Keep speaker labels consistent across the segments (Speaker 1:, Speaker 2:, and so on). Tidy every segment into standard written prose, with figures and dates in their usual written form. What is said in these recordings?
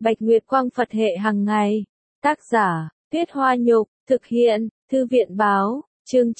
Speaker 1: Bạch Nguyệt Quang Phật hệ hàng ngày. Tác giả, Tuyết Hoa Nhục, thực hiện, Thư viện báo, chương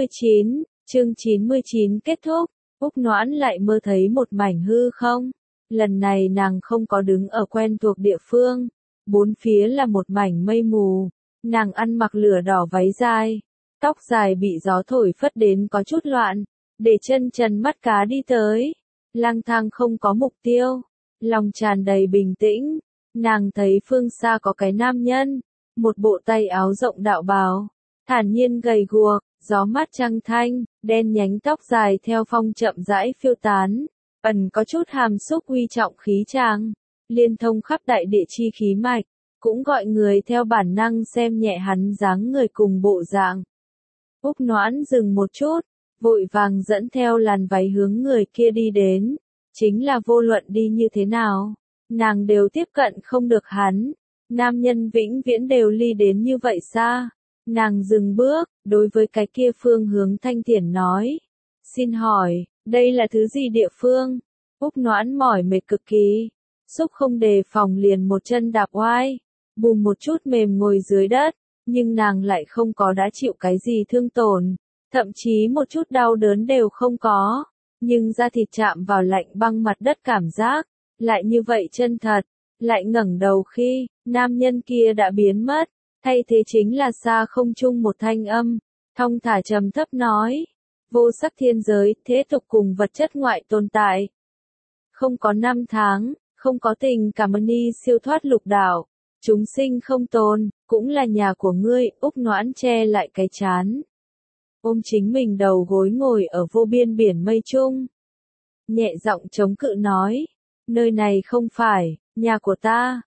Speaker 1: 99 kết thúc. Úc Noãn lại mơ thấy một mảnh hư không. Lần này nàng không có đứng ở quen thuộc địa phương. Bốn phía là một mảnh mây mù. Nàng ăn mặc lửa đỏ váy dài. Tóc dài bị gió thổi phất đến có chút loạn. Để chân trần mắt cá đi tới. Lang thang không có mục tiêu. Lòng tràn đầy bình tĩnh. Nàng thấy phương xa có cái nam nhân. Một bộ tay áo rộng đạo bào. Thản nhiên gầy guộc, gió mát trăng thanh, đen nhánh tóc dài theo phong chậm rãi phiêu tán. Ẩn có chút hàm xúc uy trọng khí tràng. Liên thông khắp đại địa chi khí mạch. Cũng gọi người theo bản năng xem nhẹ hắn dáng người cùng bộ dạng. Úc Noãn dừng một chút, vội vàng dẫn theo làn váy hướng người kia đi đến. Chính là vô luận đi như thế nào, nàng đều tiếp cận không được hắn. Nam nhân vĩnh viễn đều ly đến như vậy xa. Nàng dừng bước, đối với cái kia phương hướng thanh thiển nói. Xin hỏi, đây là thứ gì địa phương? Úc Noãn mỏi mệt cực kỳ. Xúc không đề phòng liền một chân đạp oai. Bùm một chút mềm ngồi dưới đất. Nhưng nàng lại không có đã chịu cái gì thương tổn. Thậm chí một chút đau đớn đều không có. Nhưng da thịt chạm vào lạnh băng mặt đất cảm giác. Lại như vậy chân thật. Lại ngẩng đầu khi, nam nhân kia đã biến mất. Thay thế chính là xa không trung một thanh âm. Thong thả trầm thấp nói. Vô sắc thiên giới, thế tục cùng vật chất ngoại tồn tại. Không có năm tháng, không có tình cảm ni siêu thoát lục đạo. Chúng sinh không tồn, cũng là nhà của ngươi. Úc Noãn che lại cái chán. Ôm chính mình đầu gối ngồi ở vô biên biển mây trung. Nhẹ giọng chống cự nói. Nơi này không phải, nhà của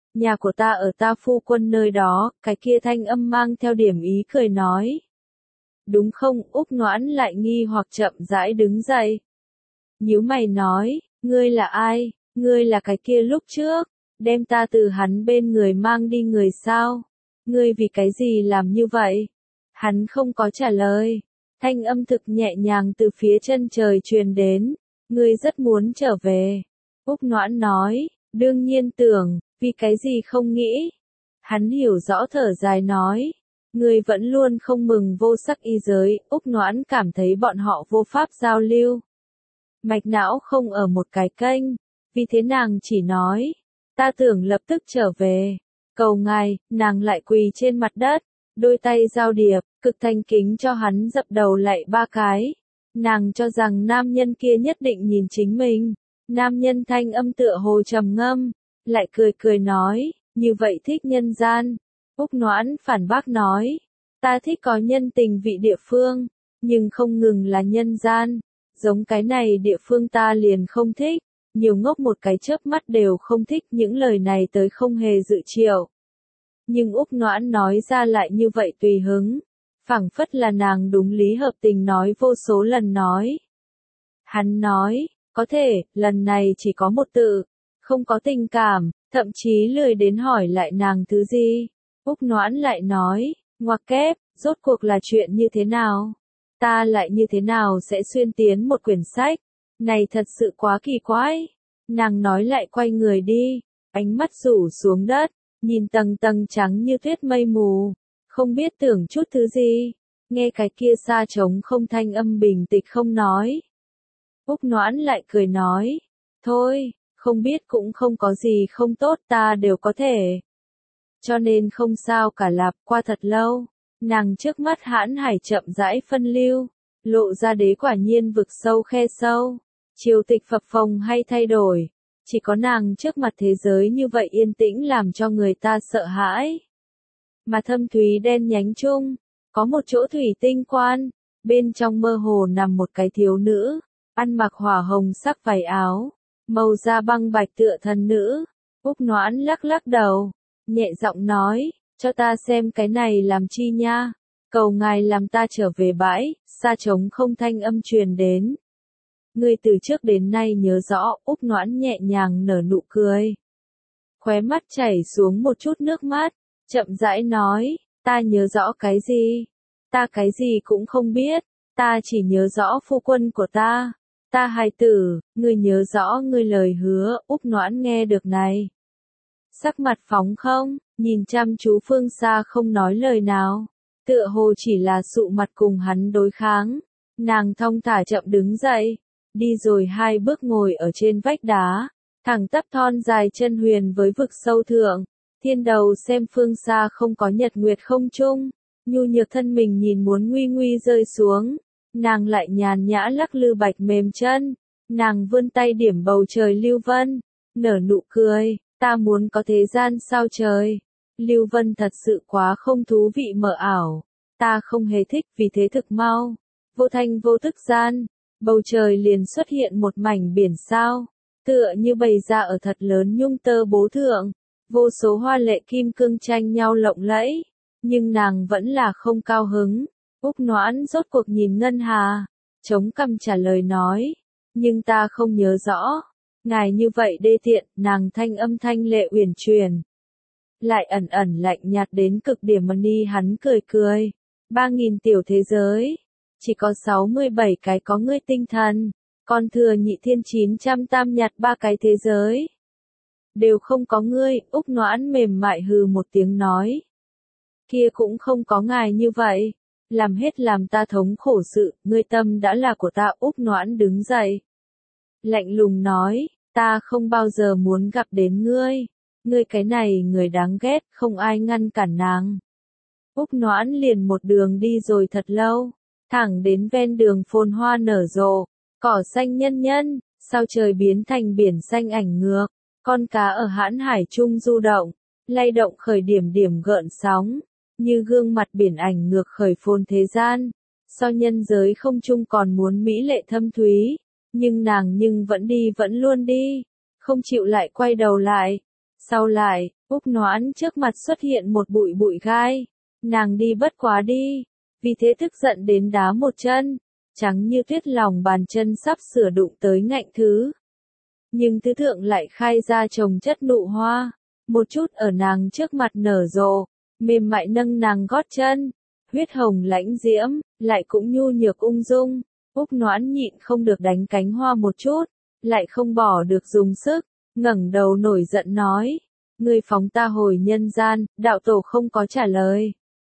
Speaker 1: ta ở ta phu quân nơi đó. Cái kia thanh âm mang theo điểm ý cười nói. Đúng không? Úc Noãn lại nghi hoặc chậm rãi đứng dậy. Nhíu mày nói, ngươi là ai? Ngươi là cái kia lúc trước, đem ta từ hắn bên người mang đi người sao? Ngươi vì cái gì làm như vậy? Hắn không có trả lời. Thanh âm thực nhẹ nhàng từ phía chân trời truyền đến. Ngươi rất muốn trở về. Úc Noãn nói, đương nhiên tưởng, vì cái gì không nghĩ. Hắn hiểu rõ thở dài nói. Ngươi vẫn luôn không mừng vô sắc y giới. Úc Noãn cảm thấy bọn họ vô pháp giao lưu. Mạch não không ở một cái kênh. Vì thế nàng chỉ nói. Ta tưởng lập tức trở về. Cầu ngài, nàng lại quỳ trên mặt đất. Đôi tay giao điệp, cực thành kính cho hắn dập đầu lạy 3 cái. Nàng cho rằng nam nhân kia nhất định nhìn chính mình. Nam nhân thanh âm tựa hồ trầm ngâm. Lại cười cười nói, như vậy thích nhân gian. Úc Noãn phản bác nói. Ta thích có nhân tình vị địa phương. Nhưng không ngừng là nhân gian. Giống cái này địa phương ta liền không thích. Nhiều ngốc một cái chớp mắt đều không thích. Những lời này tới không hề dự triệu. Nhưng Úc Noãn nói ra lại như vậy tùy hứng. Phảng phất là nàng đúng lý hợp tình nói vô số lần nói. Hắn nói, có thể, lần này chỉ có một tự. Không có tình cảm, thậm chí lười đến hỏi lại nàng thứ gì. Úc Noãn lại nói, ngoặc kép, rốt cuộc là chuyện như thế nào? Ta lại như thế nào sẽ xuyên tiến một quyển sách? Này thật sự quá kỳ quái. Nàng nói lại quay người đi, ánh mắt rủ xuống đất, nhìn tầng tầng trắng như tuyết mây mù, không biết tưởng chút thứ gì. Nghe cái kia xa trống không thanh âm bình tịch không nói. Úc Noãn lại cười nói, thôi, không biết cũng không có gì không tốt ta đều có thể. Cho nên không sao cả lạp qua thật lâu. Nàng trước mắt hãn hải chậm rãi phân lưu, lộ ra đế quả nhiên vực sâu khe sâu, triều tịch phập phồng hay thay đổi, chỉ có nàng trước mặt thế giới như vậy yên tĩnh làm cho người ta sợ hãi. Mà thâm thúy đen nhánh chung, có một chỗ thủy tinh quan, bên trong mơ hồ nằm một cái thiếu nữ, ăn mặc hỏa hồng sắc váy áo, màu da băng bạch tựa thần nữ. Úc Noãn lắc lắc đầu, nhẹ giọng nói, cho ta xem cái này làm chi nha, cầu ngài làm ta trở về bãi. Xa trống không thanh âm truyền đến. Ngươi từ trước đến nay nhớ rõ. Úc Noãn nhẹ nhàng nở nụ cười. Khóe mắt chảy xuống một chút nước mắt, chậm rãi nói, ta nhớ rõ cái gì? Ta cái gì cũng không biết, ta chỉ nhớ rõ phu quân của ta. Ta hài tử, ngươi nhớ rõ ngươi lời hứa. Úc Noãn nghe được này. sắc mặt phóng không, nhìn chăm chú phương xa không nói lời nào, tựa hồ chỉ là sụ mặt cùng hắn đối kháng. Nàng thong thả chậm đứng dậy, đi rồi 2 bước ngồi ở trên vách đá, thẳng tắp thon dài chân huyền với vực sâu thượng, thiên đầu xem phương xa không có nhật nguyệt không trung, nhu nhược thân mình nhìn muốn nguy nguy rơi xuống, nàng lại nhàn nhã lắc lư bạch mềm chân, nàng vươn tay điểm bầu trời lưu vân, nở nụ cười, ta muốn có thế gian sao trời. Lưu vân thật sự quá không thú vị mờ ảo, ta không hề thích, vì thế thực mau, vô thanh vô tức gian, bầu trời liền xuất hiện một mảnh biển sao, tựa như bày ra ở thật lớn nhung tơ bố thượng, vô số hoa lệ kim cương tranh nhau lộng lẫy, nhưng nàng vẫn là không cao hứng. Úc Noãn rốt cuộc nhìn Ngân Hà, chống cằm trả lời nói, nhưng ta không nhớ rõ, ngài như vậy đê tiện, nàng thanh âm thanh lệ uyển chuyển, lại ẩn ẩn lạnh nhạt đến cực điểm. Ni hắn cười cười, 3.000 tiểu thế giới, chỉ có 67 cái có ngươi tinh thần, còn thừa nhị thiên 900 tam nhạt 3 cái thế giới, đều không có ngươi. Úc Noãn mềm mại hừ một tiếng nói, kia cũng không có ngài như vậy, làm hết làm ta thống khổ sự, ngươi tâm đã là của ta. Úc Noãn đứng dậy, lạnh lùng nói, ta không bao giờ muốn gặp đến ngươi, ngươi cái này người đáng ghét. Không ai ngăn cản nàng. Úc Noãn liền một đường đi rồi thật lâu, thẳng đến ven đường phồn hoa nở rộ, cỏ xanh nhân nhân, sao trời biến thành biển xanh ảnh ngược, con cá ở hãn hải trung du động, lay động khởi điểm điểm gợn sóng, như gương mặt biển ảnh ngược khởi phồn thế gian, so nhân giới không chung còn muốn mỹ lệ thâm thúy, nhưng nàng vẫn đi, vẫn luôn đi, không chịu lại quay đầu lại. Sau lại, Úc Noãn trước mặt xuất hiện một bụi bụi gai, nàng đi bất quá đi, vì thế tức giận đến đá một chân, trắng như tuyết lòng bàn chân sắp sửa đụng tới ngạnh thứ. Nhưng thứ thượng lại khai ra chồng chất nụ hoa, một chút ở nàng trước mặt nở rộ, mềm mại nâng nàng gót chân, huyết hồng lãnh diễm, lại cũng nhu nhược ung dung. Úc Noãn nhịn không được đánh cánh hoa một chút, lại không bỏ được dùng sức, ngẩng đầu nổi giận nói, ngươi phóng ta hồi nhân gian. Đạo tổ không có trả lời.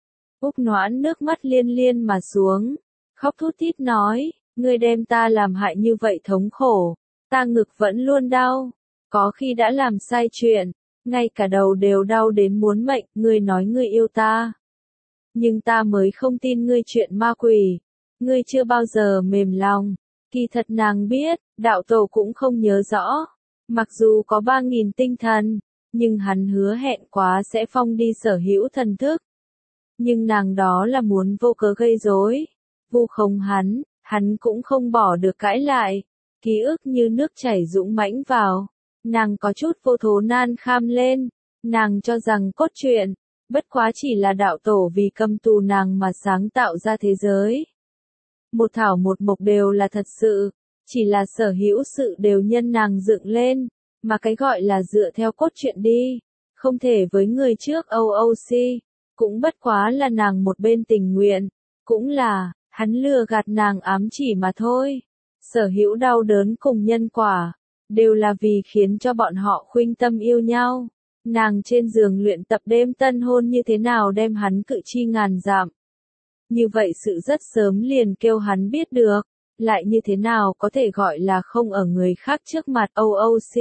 Speaker 1: Úc Noãn nước mắt liên liên mà xuống, khóc thút thít nói, ngươi đem ta làm hại như vậy thống khổ, ta ngực vẫn luôn đau, có khi đã làm sai chuyện, ngay cả đầu đều đau đến muốn mệnh. Ngươi nói ngươi yêu ta, nhưng ta mới không tin ngươi chuyện ma quỷ, ngươi chưa bao giờ mềm lòng. Kỳ thật nàng biết, đạo tổ cũng không nhớ rõ, mặc dù có 3.000 tinh thần, nhưng hắn hứa hẹn quá sẽ phong đi sở hữu thần thức. Nhưng nàng đó là muốn vô cớ gây rối, vu khống hắn cũng không bỏ được cãi lại. Ký ức như nước chảy dũng mãnh vào, nàng có chút vô thố nan kham lên, nàng cho rằng cốt truyện, bất quá chỉ là đạo tổ vì câm tù nàng mà sáng tạo ra thế giới. Một thảo một mộc đều là thật sự, chỉ là sở hữu sự đều nhân nàng dựng lên, mà cái gọi là dựa theo cốt truyện đi, không thể với người trước OOC, cũng bất quá là nàng một bên tình nguyện, cũng là, hắn lừa gạt nàng ám chỉ mà thôi. Sở hữu đau đớn cùng nhân quả, đều là vì khiến cho bọn họ khuynh tâm yêu nhau. Nàng trên giường luyện tập đêm tân hôn như thế nào đem hắn cự chi ngàn dặm. Như vậy sự rất sớm liền kêu hắn biết được, lại như thế nào có thể gọi là không ở người khác trước mặt OOC.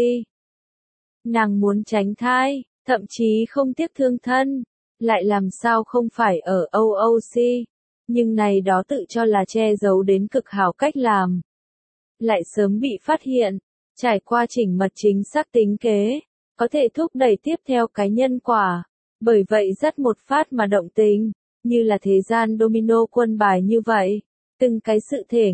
Speaker 1: Nàng muốn tránh thai, thậm chí không tiếc thương thân, lại làm sao không phải ở OOC, nhưng này đó tự cho là che giấu đến cực hảo cách làm. Lại sớm bị phát hiện, trải qua chỉnh mật chính xác tính kế, có thể thúc đẩy tiếp theo cái nhân quả, bởi vậy rất một phát mà động tình, như là thế gian domino quân bài như vậy, từng cái sự thể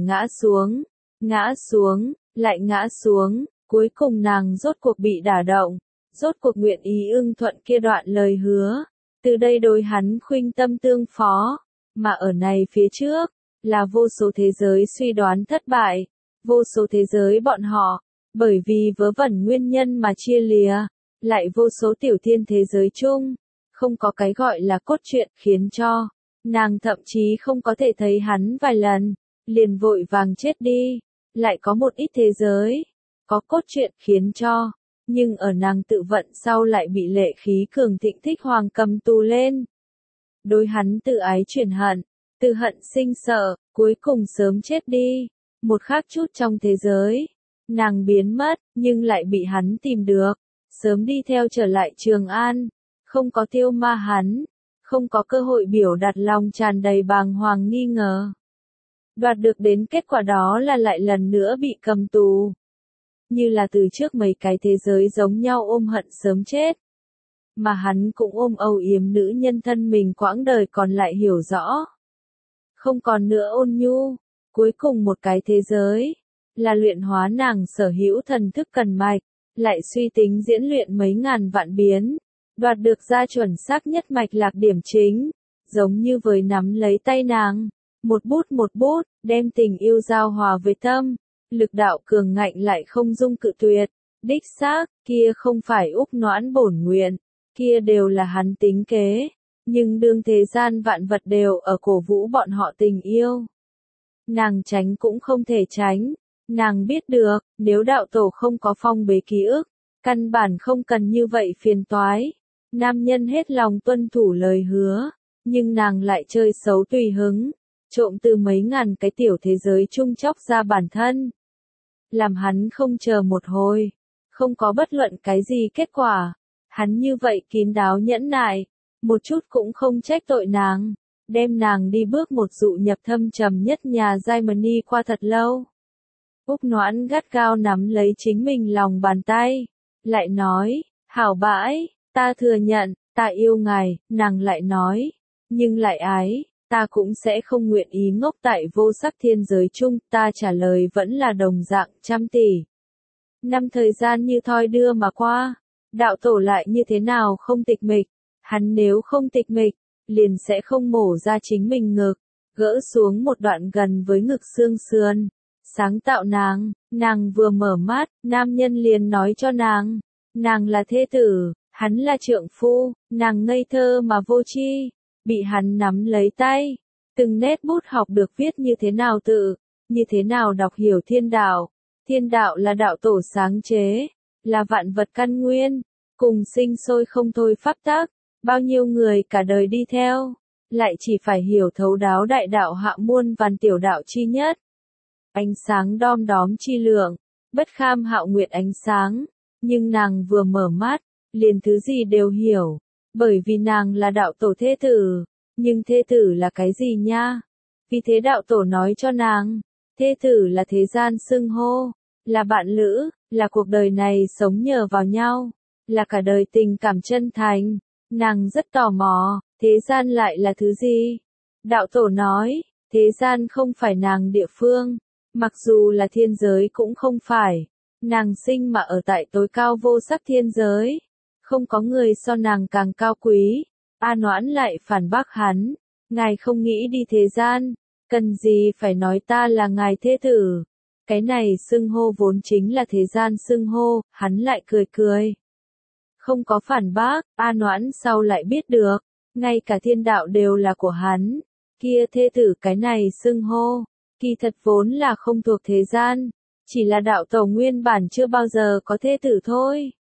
Speaker 1: ngã xuống, lại ngã xuống, cuối cùng nàng rốt cuộc bị đả động, rốt cuộc nguyện ý ưng thuận kia đoạn lời hứa, từ đây đối hắn khuynh tâm tương phó, mà ở này phía trước, là vô số thế giới suy đoán thất bại, vô số thế giới bọn họ, bởi vì vớ vẩn nguyên nhân mà chia lìa, lại vô số tiểu thiên thế giới chung, không có cái gọi là cốt truyện khiến cho, nàng thậm chí không có thể thấy hắn vài lần, liền vội vàng chết đi, lại có một ít thế giới, có cốt truyện khiến cho, nhưng ở nàng tự vận sau lại bị lệ khí cường thịnh thích hoàng cầm tù lên. Đối hắn tự ái chuyển hận, từ hận sinh sợ, cuối cùng sớm chết đi. Một khắc chút trong thế giới, nàng biến mất, nhưng lại bị hắn tìm được, sớm đi theo trở lại Trường An, không có tiêu ma hắn, không có cơ hội biểu đạt lòng tràn đầy bàng hoàng nghi ngờ. Đoạt được đến kết quả đó là lại lần nữa bị cầm tù. Như là từ trước mấy cái thế giới giống nhau ôm hận sớm chết. Mà hắn cũng ôm âu yếm nữ nhân thân mình quãng đời còn lại hiểu rõ. Không còn nữa ôn nhu, cuối cùng một cái thế giới, là luyện hóa nàng sở hữu thần thức cần mạch, lại suy tính diễn luyện mấy ngàn vạn biến, đoạt được ra chuẩn xác nhất mạch lạc điểm chính, giống như với nắm lấy tay nàng, một bút, đem tình yêu giao hòa với tâm, lực đạo cường ngạnh lại không dung cự tuyệt, đích xác, kia không phải Úc Noãn bổn nguyện, kia đều là hắn tính kế, nhưng đương thế gian vạn vật đều ở cổ vũ bọn họ tình yêu. Nàng tránh cũng không thể tránh, nàng biết được, nếu đạo tổ không có phong bế ký ức, căn bản không cần như vậy phiền toái. Nam nhân hết lòng tuân thủ lời hứa, nhưng nàng lại chơi xấu tùy hứng, trộm từ mấy ngàn cái tiểu thế giới chung chóc ra bản thân. Làm hắn không chờ một hồi, không có bất luận cái gì kết quả, hắn như vậy kín đáo nhẫn nại, một chút cũng không trách tội nàng, đem nàng đi bước một dụ nhập thâm trầm nhất nhà Giai qua thật lâu. Úc Noãn gắt gao nắm lấy chính mình lòng bàn tay, lại nói, hảo bãi, ta thừa nhận, ta yêu ngài, nàng lại nói, nhưng lại ái, ta cũng sẽ không nguyện ý ngốc tại vô sắc thiên giới chung, ta trả lời vẫn là đồng dạng 100 tỷ. Năm thời gian như thoi đưa mà qua, đạo tổ lại như thế nào không tịch mịch, hắn nếu không tịch mịch, liền sẽ không mổ ra chính mình ngực, gỡ xuống một đoạn gần với ngực xương sườn, sáng tạo nàng vừa mở mắt, nam nhân liền nói cho nàng là thê tử, hắn là trượng phu, nàng ngây thơ mà vô tri, bị hắn nắm lấy tay, từng nét bút học được viết như thế nào tự, như thế nào đọc hiểu thiên đạo là đạo tổ sáng chế, là vạn vật căn nguyên, cùng sinh sôi không thôi pháp tắc, bao nhiêu người cả đời đi theo, lại chỉ phải hiểu thấu đáo đại đạo hạ muôn vàn tiểu đạo chi nhất. Ánh sáng đom đóm chi lượng, bất kham hạo nguyệt ánh sáng, nhưng nàng vừa mở mắt, liền thứ gì đều hiểu, bởi vì nàng là đạo tổ thê tử, nhưng thê tử là cái gì nha? Vì thế đạo tổ nói cho nàng, thê tử là thế gian xưng hô, là bạn lữ, là cuộc đời này sống nhờ vào nhau, là cả đời tình cảm chân thành. Nàng rất tò mò, thế gian lại là thứ gì? Đạo tổ nói, thế gian không phải nàng địa phương, mặc dù là thiên giới cũng không phải, nàng sinh mà ở tại tối cao vô sắc thiên giới, không có người so nàng càng cao quý. A Noãn lại phản bác hắn, ngài không nghĩ đi thế gian, cần gì phải nói ta là ngài thê tử, cái này xưng hô vốn chính là thế gian xưng hô, hắn lại cười cười. Không có phản bác, A Noãn sau lại biết được, ngay cả thiên đạo đều là của hắn, kia thê tử cái này xưng hô, kỳ thật vốn là không thuộc thế gian, chỉ là đạo tổ nguyên bản chưa bao giờ có thê tử thôi.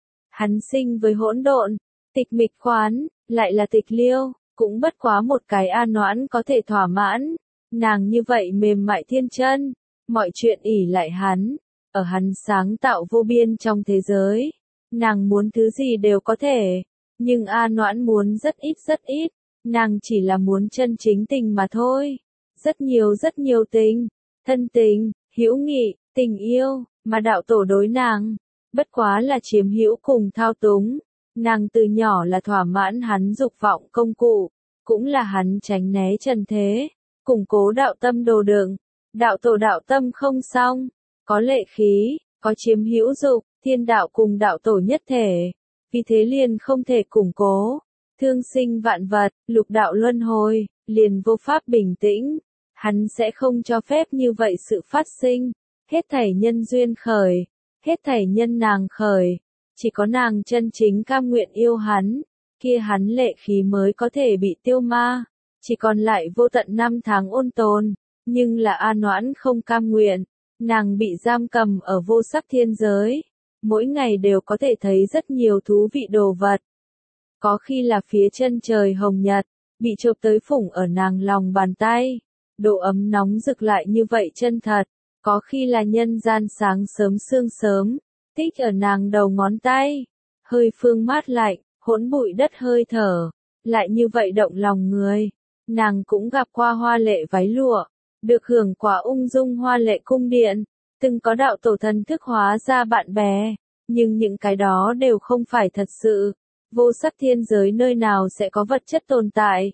Speaker 1: Hắn sinh với hỗn độn, tịch mịch khoán, lại là tịch liêu, cũng bất quá một cái A Noãn có thể thỏa mãn, nàng như vậy mềm mại thiên chân, mọi chuyện ỷ lại hắn, ở hắn sáng tạo vô biên trong thế giới. Nàng muốn thứ gì đều có thể, nhưng A Noãn muốn rất ít, nàng chỉ là muốn chân chính tình mà thôi. Rất nhiều tình, thân tình, hữu nghị, tình yêu, mà đạo tổ đối nàng, bất quá là chiếm hữu cùng thao túng. Nàng từ nhỏ là thỏa mãn hắn dục vọng công cụ, cũng là hắn tránh né trần thế, củng cố đạo tâm đồ đựng. Đạo tổ đạo tâm không xong, có lệ khí, có chiếm hữu dục. Thiên đạo cùng đạo tổ nhất thể, vì thế liền không thể củng cố, thương sinh vạn vật, lục đạo luân hồi, liền vô pháp bình tĩnh, hắn sẽ không cho phép như vậy sự phát sinh, hết thảy nhân duyên khởi, hết thảy nhân nàng khởi, chỉ có nàng chân chính cam nguyện yêu hắn, kia hắn lệ khí mới có thể bị tiêu ma, chỉ còn lại vô tận năm tháng ôn tồn, nhưng là A Noãn không cam nguyện, nàng bị giam cầm ở vô sắc thiên giới. mỗi ngày đều có thể thấy rất nhiều thú vị đồ vật. Có khi là phía chân trời hồng nhật, bị chộp tới phủng ở nàng lòng bàn tay, độ ấm nóng rực lại như vậy chân thật, có khi là nhân gian sáng sớm sương sớm, tích ở nàng đầu ngón tay, hơi phương mát lạnh, hỗn bụi đất hơi thở, lại như vậy động lòng người. Nàng cũng gặp qua hoa lệ váy lụa, được hưởng quả ung dung hoa lệ cung điện, từng có đạo tổ thần thức hóa ra bạn bè, nhưng những cái đó đều không phải thật sự. Vô sắc thiên giới nơi nào sẽ có vật chất tồn tại.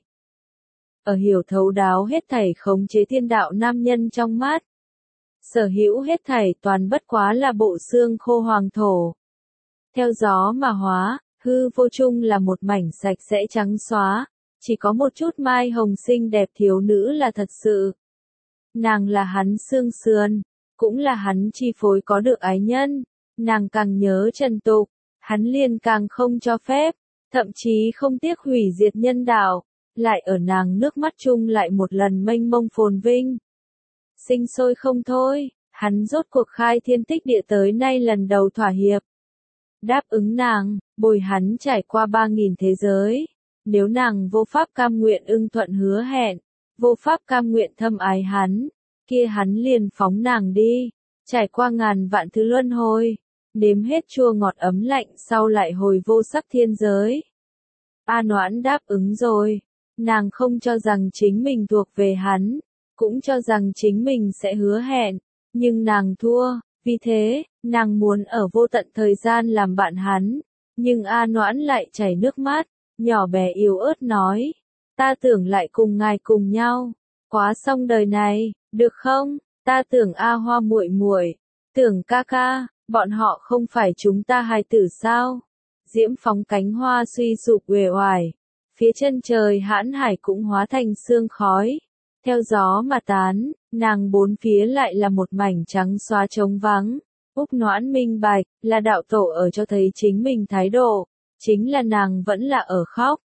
Speaker 1: Ở hiểu thấu đáo hết thảy khống chế thiên đạo nam nhân trong mắt. Sở hữu hết thảy toàn bất quá là bộ xương khô hoàng thổ. Theo gió mà hóa, hư vô chung là một mảnh sạch sẽ trắng xóa, chỉ có một chút mai hồng xinh đẹp thiếu nữ là thật sự. Nàng là hắn xương sườn, cũng là hắn chi phối có được ái nhân, nàng càng nhớ trần tục, hắn liền càng không cho phép, thậm chí không tiếc hủy diệt nhân đạo, lại ở nàng nước mắt chung lại một lần mênh mông phồn vinh. Sinh sôi không thôi, hắn rốt cuộc khai thiên tích địa tới nay lần đầu thỏa hiệp. Đáp ứng nàng, bồi hắn trải qua 3.000 thế giới. Nếu nàng vô pháp cam nguyện ưng thuận hứa hẹn, vô pháp cam nguyện thâm ái hắn, kia hắn liền phóng nàng đi, trải qua ngàn vạn thứ luân hồi, nếm hết chua ngọt ấm lạnh sau lại hồi vô sắc thiên giới. A Noãn đáp ứng rồi, nàng không cho rằng chính mình thuộc về hắn, cũng cho rằng chính mình sẽ hứa hẹn, nhưng nàng thua, vì thế, nàng muốn ở vô tận thời gian làm bạn hắn, nhưng A Noãn lại chảy nước mắt, nhỏ bé yếu ớt nói, ta tưởng lại cùng ngài cùng nhau, quá xong đời này, được không? Ta tưởng A Hoa muội muội, tưởng ca ca, bọn họ không phải chúng ta hài tử sao? Diễm phóng cánh hoa suy sụp uể oải, phía chân trời hãn hải cũng hóa thành sương khói, theo gió mà tán, nàng bốn phía lại là một mảnh trắng xóa trống vắng. Úc Noãn minh bạch, là đạo tổ ở cho thấy chính mình thái độ, chính là nàng vẫn là ở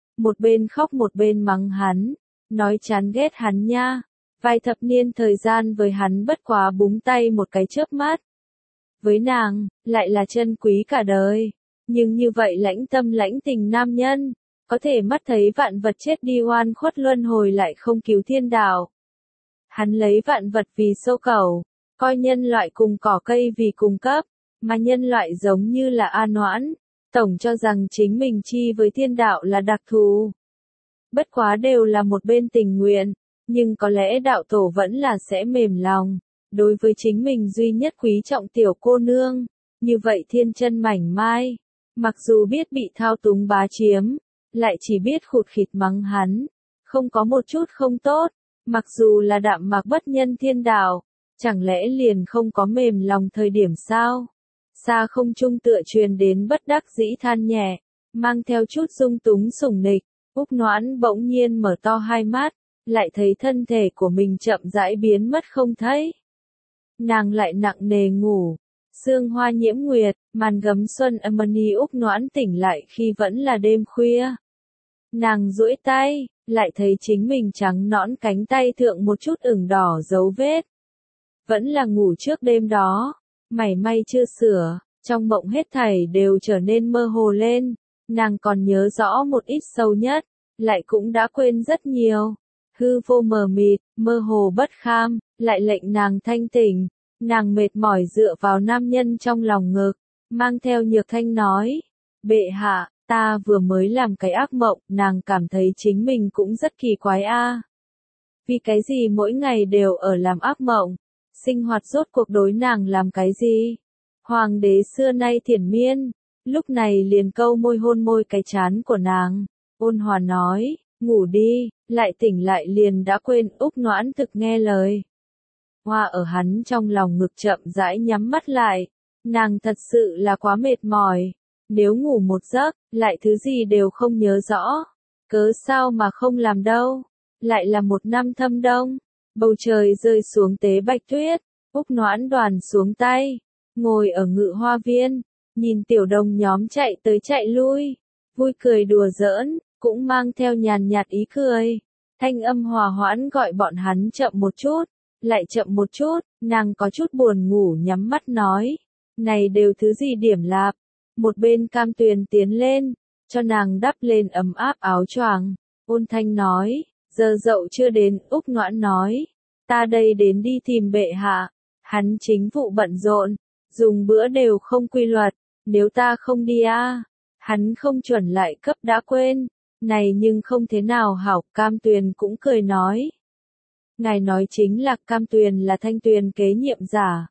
Speaker 1: khóc một bên mắng hắn, nói chán ghét hắn nha. Vài thập niên thời gian với hắn bất quá búng tay một cái chớp mắt. Với nàng, lại là chân quý cả đời. Nhưng như vậy lãnh tâm lãnh tình nam nhân, có thể mắt thấy vạn vật chết đi oan khuất luân hồi lại không cứu thiên đạo. Hắn lấy vạn vật vì sâu cầu, coi nhân loại cùng cỏ cây vì cùng cấp, mà nhân loại giống như là A Noãn, tổng cho rằng chính mình chi với thiên đạo là đặc thù. Bất quá đều là một bên tình nguyện. Nhưng có lẽ đạo tổ vẫn là sẽ mềm lòng, đối với chính mình duy nhất quý trọng tiểu cô nương, như vậy thiên chân mảnh mai, mặc dù biết bị thao túng bá chiếm, lại chỉ biết khụt khịt mắng hắn, không có một chút không tốt, mặc dù là đạm mạc bất nhân thiên đạo, chẳng lẽ liền không có mềm lòng thời điểm sao? Xa không trung tựa truyền đến bất đắc dĩ than nhẹ, mang theo chút dung túng sủng nịch, Úc Noãn bỗng nhiên mở to hai mắt, lại thấy thân thể của mình chậm rãi biến mất không thấy. Nàng lại nặng nề ngủ, sương hoa nhiễm nguyệt, màn gấm xuân Amani Úc Noãn tỉnh lại khi vẫn là đêm khuya. Nàng duỗi tay, lại thấy chính mình trắng nõn cánh tay thượng một chút ửng đỏ dấu vết. Vẫn là ngủ trước đêm đó, mảy may chưa sửa, trong mộng hết thảy đều trở nên mơ hồ lên, nàng còn nhớ rõ một ít sâu nhất, lại cũng đã quên rất nhiều. Hư vô mờ mịt, mơ hồ bất kham, lại lệnh nàng thanh tỉnh, nàng mệt mỏi dựa vào nam nhân trong lòng ngực, mang theo nhược thanh nói, bệ hạ, ta vừa mới làm cái ác mộng, nàng cảm thấy chính mình cũng rất kỳ quái a. Vì cái gì mỗi ngày đều ở làm ác mộng, sinh hoạt rốt cuộc đối nàng làm cái gì? Hoàng đế xưa nay thiển miên, lúc này liền câu môi hôn môi cái trán của nàng, ôn hòa nói, ngủ đi, lại tỉnh lại liền đã quên. Úc Noãn thực nghe lời. Hoa ở hắn trong lòng ngực chậm rãi nhắm mắt lại, nàng thật sự là quá mệt mỏi, nếu ngủ một giấc, lại thứ gì đều không nhớ rõ, cớ sao mà không làm đâu, lại là một năm thâm đông, bầu trời rơi xuống tế bạch tuyết, Úc Noãn đoàn xuống tay, ngồi ở ngự hoa viên, nhìn tiểu đồng nhóm chạy tới chạy lui, vui cười đùa giỡn, cũng mang theo nhàn nhạt ý cười. Thanh âm hòa hoãn gọi bọn hắn chậm một chút, lại chậm một chút, nàng có chút buồn ngủ nhắm mắt nói, này đều thứ gì điểm lạp. Một bên Cam Tuyền tiến lên, cho nàng đắp lên ấm áp áo choàng. Ôn Thanh nói, giờ dậu chưa đến. Úc Noãn nói, ta đây đến đi tìm bệ hạ. Hắn chính vụ bận rộn, dùng bữa đều không quy luật, nếu ta không đi hắn không chuẩn lại cấp đã quên. Này nhưng không thế nào hảo. Cam Tuyền cũng cười nói. Ngài nói chính là Cam Tuyền là Thanh Tuyền kế nhiệm giả.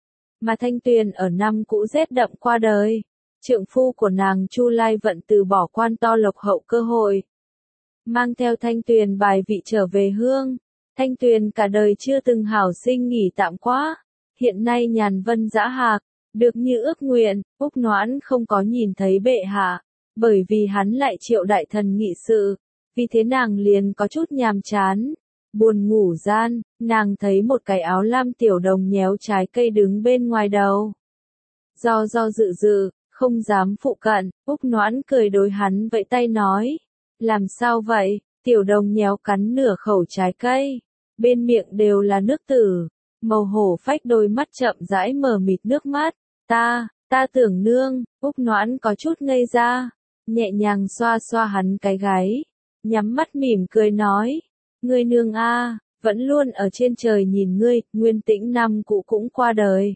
Speaker 1: Mà Thanh Tuyền ở năm cũ rét đậm qua đời. Trượng phu của nàng Chu Lai Vận từ bỏ quan to lộc hậu cơ hội. Mang theo Thanh Tuyền bài vị trở về hương. Thanh Tuyền cả đời chưa từng hảo sinh nghỉ tạm quá. Hiện nay nhàn vân dã hạc, được như ước nguyện. Úc Noãn không có nhìn thấy bệ hạ, bởi vì hắn lại triệu đại thần nghị sự. Vì thế nàng liền có chút nhàm chán. Buồn ngủ gian, nàng thấy một cái áo lam tiểu đồng nhéo trái cây đứng bên ngoài đầu. Do dự, không dám phụ cận. Úc Noãn cười đối hắn vẫy tay nói. Làm sao vậy? Tiểu đồng nhéo cắn nửa khẩu trái cây. Bên miệng đều là nước tử. Màu hổ phách đôi mắt chậm rãi mờ mịt nước mắt. Ta tưởng nương. Úc Noãn có chút ngây ra. Nhẹ nhàng xoa xoa hắn cái gáy. Nhắm mắt mỉm cười nói. Ngươi nương vẫn luôn ở trên trời nhìn ngươi. Nguyên Tĩnh năm cũ cũng qua đời.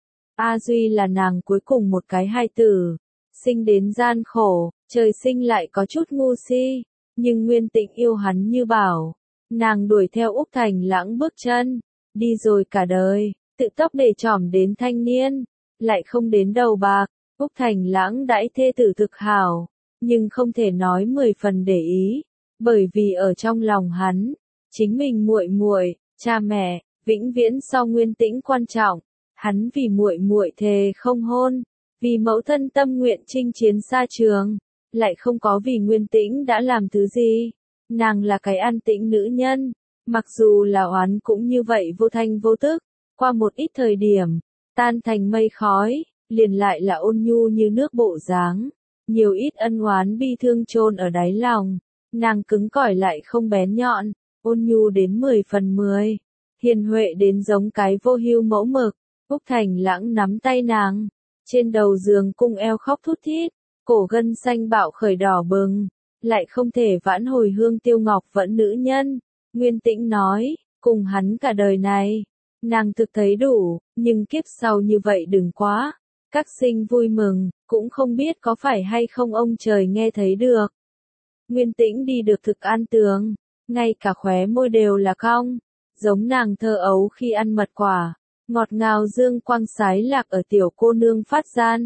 Speaker 1: A Duy là nàng cuối cùng một cái hài tử. Sinh đến gian khổ, trời sinh lại có chút ngu si. Nhưng Nguyên Tĩnh yêu hắn như bảo. Nàng đuổi theo Úc Thành Lãng bước chân. Đi rồi cả đời, tự tóc để trỏm đến thanh niên. Lại không đến đầu bạc. Úc Thành Lãng đãi thê tử thực hảo. Nhưng không thể nói 10 phần để ý. Bởi vì ở trong lòng hắn, chính mình muội muội, cha mẹ, vĩnh viễn so Nguyên Tĩnh quan trọng. Hắn vì muội muội thề không hôn, vì mẫu thân tâm nguyện chinh chiến xa trường, lại không có vì Nguyên Tĩnh đã làm thứ gì. Nàng là cái an tĩnh nữ nhân, mặc dù là oán cũng như vậy vô thanh vô tức, qua một ít thời điểm, tan thành mây khói, liền lại là ôn nhu như nước bộ dáng, nhiều ít ân oán bi thương chôn ở đáy lòng, nàng cứng cỏi lại không bén nhọn, ôn nhu đến 10 phần 10, hiền huệ đến giống cái vô hưu mẫu mực. Úc Thành Lãng nắm tay nàng, trên đầu giường cung eo khóc thút thít, cổ gân xanh bạo khởi đỏ bừng, lại không thể vãn hồi hương tiêu ngọc vẫn nữ nhân. Nguyên Tĩnh nói, cùng hắn cả đời này, nàng thực thấy đủ, nhưng kiếp sau như vậy đừng quá. Các sinh vui mừng, cũng không biết có phải hay không ông trời nghe thấy được. Nguyên Tĩnh đi được thực an tường, ngay cả khóe môi đều là cong, giống nàng thơ ấu khi ăn mật quả. Ngọt ngào dương quang sái lạc ở tiểu cô nương phát gian.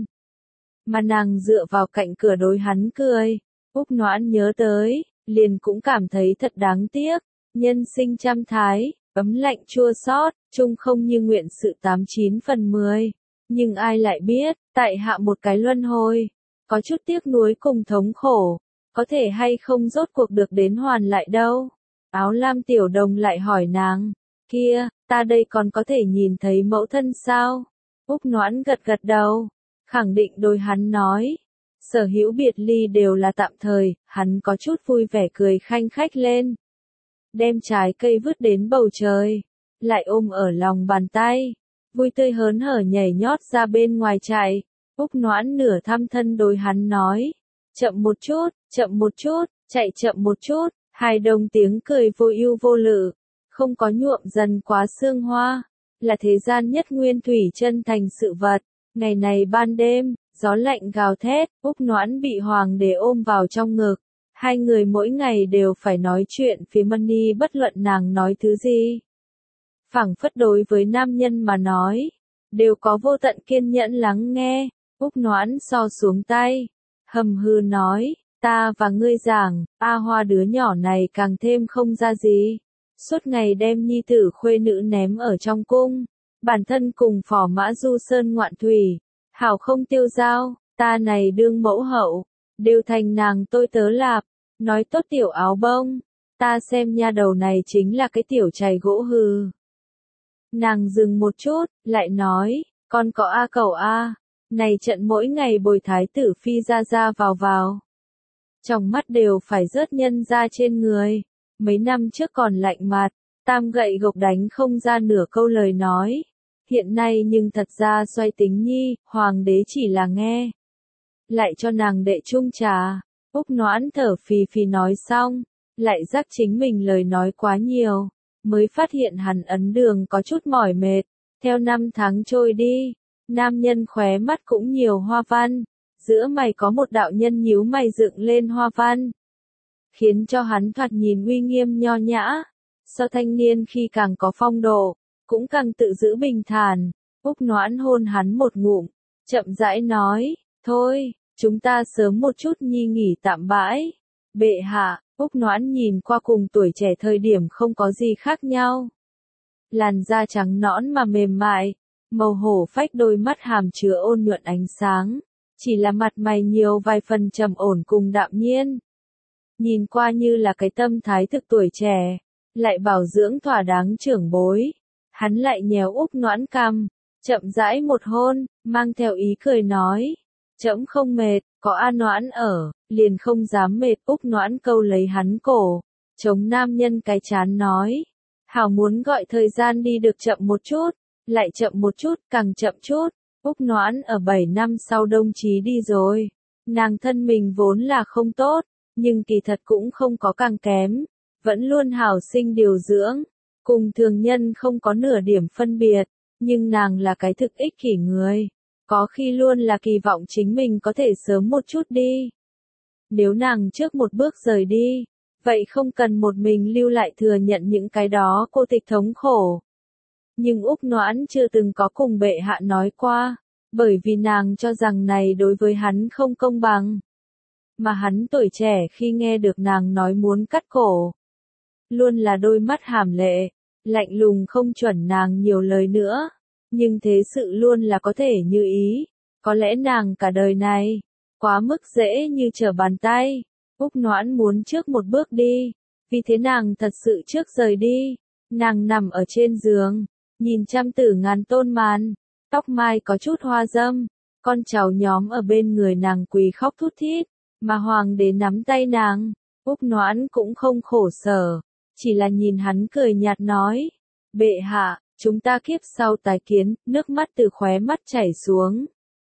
Speaker 1: Mà nàng dựa vào cạnh cửa đối hắn cười. Úc Noãn nhớ tới, liền cũng cảm thấy thật đáng tiếc. Nhân sinh trăm thái, ấm lạnh chua xót, chung không như nguyện sự 89 phần 10. Nhưng ai lại biết, tại hạ một cái luân hồi, có chút tiếc nuối cùng thống khổ, có thể hay không rốt cuộc được đến hoàn lại đâu. Áo lam tiểu đồng lại hỏi nàng, kia, ta đây còn có thể nhìn thấy mẫu thân sao? Úc Noãn gật gật đầu, khẳng định đối hắn nói. Sở hữu biệt ly đều là tạm thời, hắn có chút vui vẻ cười khanh khách lên. Đem trái cây vứt đến bầu trời, lại ôm ở lòng bàn tay, vui tươi hớn hở nhảy nhót ra bên ngoài chạy. Úc Noãn nửa thăm thân đối hắn nói, chậm một chút, chạy chậm một chút, hai đồng tiếng cười vô ưu vô lự. Không có nhuộm dần quá sương hoa, là thế gian nhất nguyên thủy chân thành sự vật. Ngày này ban đêm, gió lạnh gào thét, Úc Noãn bị hoàng đế ôm vào trong ngực. Hai người mỗi ngày đều phải nói chuyện phía Money bất luận nàng nói thứ gì. Phảng phất đối với nam nhân mà nói, đều có vô tận kiên nhẫn lắng nghe. Úc Noãn so xuống tay, hầm hư nói, ta và ngươi giảng, A Hoa đứa nhỏ này càng thêm không ra gì. Suốt ngày đem nhi tử khuê nữ ném ở trong cung, bản thân cùng phò mã du sơn ngoạn thủy, hảo không tiêu dao, ta này đương mẫu hậu, đều thành nàng tôi tớ lạp, nói tốt tiểu áo bông, ta xem nha đầu này chính là cái tiểu chày gỗ hư. Nàng dừng một chút, lại nói, con có A cầu A, này trận mỗi ngày bồi thái tử phi ra vào. Trong mắt đều phải rớt nhân ra trên người. Mấy năm trước còn lạnh mặt, tam gậy gộc đánh không ra nửa câu lời nói. Hiện nay nhưng thật ra xoay tính nhi, hoàng đế chỉ là nghe. Lại cho nàng đệ chung trà. Úc Noãn thở phì phì nói xong, lại giác chính mình lời nói quá nhiều, mới phát hiện hắn ấn đường có chút mỏi mệt. Theo năm tháng trôi đi, nam nhân khóe mắt cũng nhiều hoa văn, giữa mày có một đạo nhân nhíu mày dựng lên hoa văn, khiến cho hắn thoạt nhìn uy nghiêm nho nhã. So thanh niên khi càng có phong độ, cũng càng tự giữ bình thản. Úc Noãn hôn hắn một ngụm, chậm rãi nói, thôi, chúng ta sớm một chút nhi nghỉ tạm bãi. Bệ hạ, Úc Noãn nhìn qua cùng tuổi trẻ thời điểm không có gì khác nhau. Làn da trắng nõn mà mềm mại, màu hổ phách, đôi mắt hàm chứa ôn nhuận ánh sáng, chỉ là mặt mày nhiều vài phần trầm ổn cùng đạm nhiên. Nhìn qua như là cái tâm thái thực tuổi trẻ, lại bảo dưỡng thỏa đáng trưởng bối. Hắn lại nhéo Úc Noãn cằm, chậm rãi một hôn, mang theo ý cười nói, trẫm không mệt, có A Noãn ở, liền không dám mệt. Úc Noãn câu lấy hắn cổ, chống nam nhân cái chán nói, hảo muốn gọi thời gian đi được chậm một chút, lại chậm một chút, càng chậm chút. Úc Noãn ở 7 năm sau đồng chí đi rồi, nàng thân mình vốn là không tốt, nhưng kỳ thật cũng không có càng kém, vẫn luôn hảo sinh điều dưỡng, cùng thường nhân không có nửa điểm phân biệt, nhưng nàng là cái thực ích kỷ người, có khi luôn là kỳ vọng chính mình có thể sớm một chút đi. Nếu nàng trước một bước rời đi, vậy không cần một mình lưu lại thừa nhận những cái đó cô tịch thống khổ. Nhưng Úc Noãn chưa từng có cùng bệ hạ nói qua, bởi vì nàng cho rằng này đối với hắn không công bằng. Mà hắn tuổi trẻ khi nghe được nàng nói muốn cắt cổ, luôn là đôi mắt hàm lệ, lạnh lùng không chuẩn nàng nhiều lời nữa. Nhưng thế sự luôn là có thể như ý, có lẽ nàng cả đời này, quá mức dễ như trở bàn tay. Úc Noãn muốn trước một bước đi, vì thế nàng thật sự trước rời đi. Nàng nằm ở trên giường, nhìn trăm tử ngàn tôn màn, tóc mai có chút hoa dâm, con cháu nhóm ở bên người nàng quỳ khóc thút thít, mà hoàng đế nắm tay nàng. Úc Noãn cũng không khổ sở, chỉ là nhìn hắn cười nhạt nói, bệ hạ, chúng ta kiếp sau tái kiến. Nước mắt từ khóe mắt chảy xuống,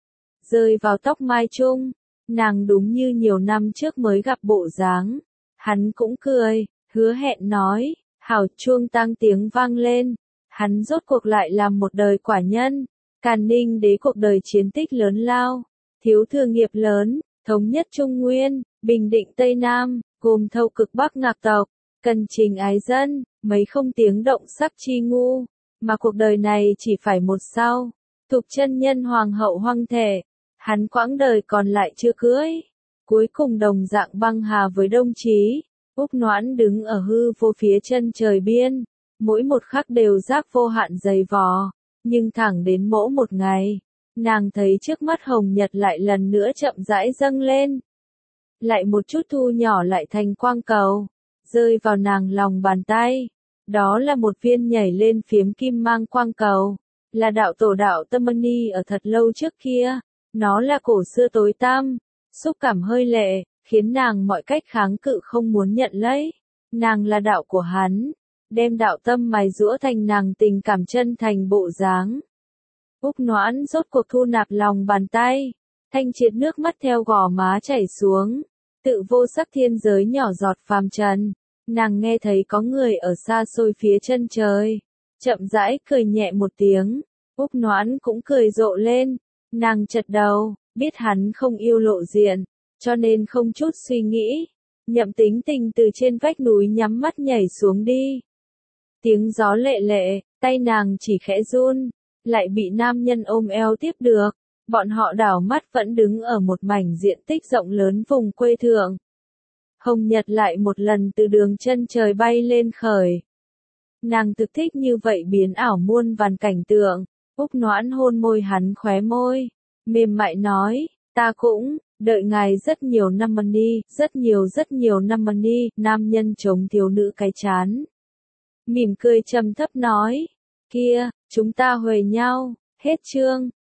Speaker 1: rơi vào tóc mai chung, nàng đúng như nhiều năm trước mới gặp bộ dáng. Hắn cũng cười, hứa hẹn nói, hảo. Chuông tang tiếng vang lên, hắn rốt cuộc lại làm một đời quả nhân. Càn Ninh đế cuộc đời chiến tích lớn lao, thiếu thừa nghiệp lớn, thống nhất Trung Nguyên, bình định Tây Nam, gồm thâu cực Bắc Ngạc tộc, cần trình ái dân, mấy không tiếng động sắc chi ngu. Mà cuộc đời này chỉ phải một sau, Thục chân nhân hoàng hậu hoang thể, hắn quãng đời còn lại chưa cưới. Cuối cùng đồng dạng băng hà với đồng chí. Úc Noãn đứng ở hư vô phía chân trời biên, mỗi một khắc đều giác vô hạn dày vò, nhưng thẳng đến mỗi một ngày, nàng thấy trước mắt hồng nhật lại lần nữa chậm rãi dâng lên. Lại một chút thu nhỏ lại thành quang cầu, rơi vào nàng lòng bàn tay. Đó là một viên nhảy lên phiếm kim mang quang cầu, là đạo tổ đạo Tâm Ni ở thật lâu trước kia. Nó là cổ xưa tối tăm, xúc cảm hơi lệ, khiến nàng mọi cách kháng cự không muốn nhận lấy. Nàng là đạo của hắn, đem đạo tâm mài giũa thành nàng tình cảm chân thành bộ dáng. Úc Noãn rốt cuộc thu nạp lòng bàn tay, thanh triệt nước mắt theo gò má chảy xuống, tự vô sắc thiên giới nhỏ giọt phàm trần. Nàng nghe thấy có người ở xa xôi phía chân trời, chậm rãi cười nhẹ một tiếng. Úc Noãn cũng cười rộ lên, nàng chật đầu, biết hắn không yêu lộ diện, cho nên không chút suy nghĩ, nhậm tính tình từ trên vách núi nhắm mắt nhảy xuống đi. Tiếng gió lệ lệ, tay nàng chỉ khẽ run, lại bị nam nhân ôm eo tiếp được. Bọn họ đảo mắt vẫn đứng ở một mảnh diện tích rộng lớn vùng quê thượng. Hồng nhật lại một lần từ đường chân trời bay lên khởi. Nàng thực thích như vậy biến ảo muôn vàn cảnh tượng. Úc Noãn hôn môi hắn khóe môi, mềm mại nói, ta cũng đợi ngài rất nhiều năm đi, rất nhiều năm đi. Nam nhân chống thiếu nữ cái chán, mỉm cười trầm thấp nói, kia, chúng ta huề nhau. Hết chương.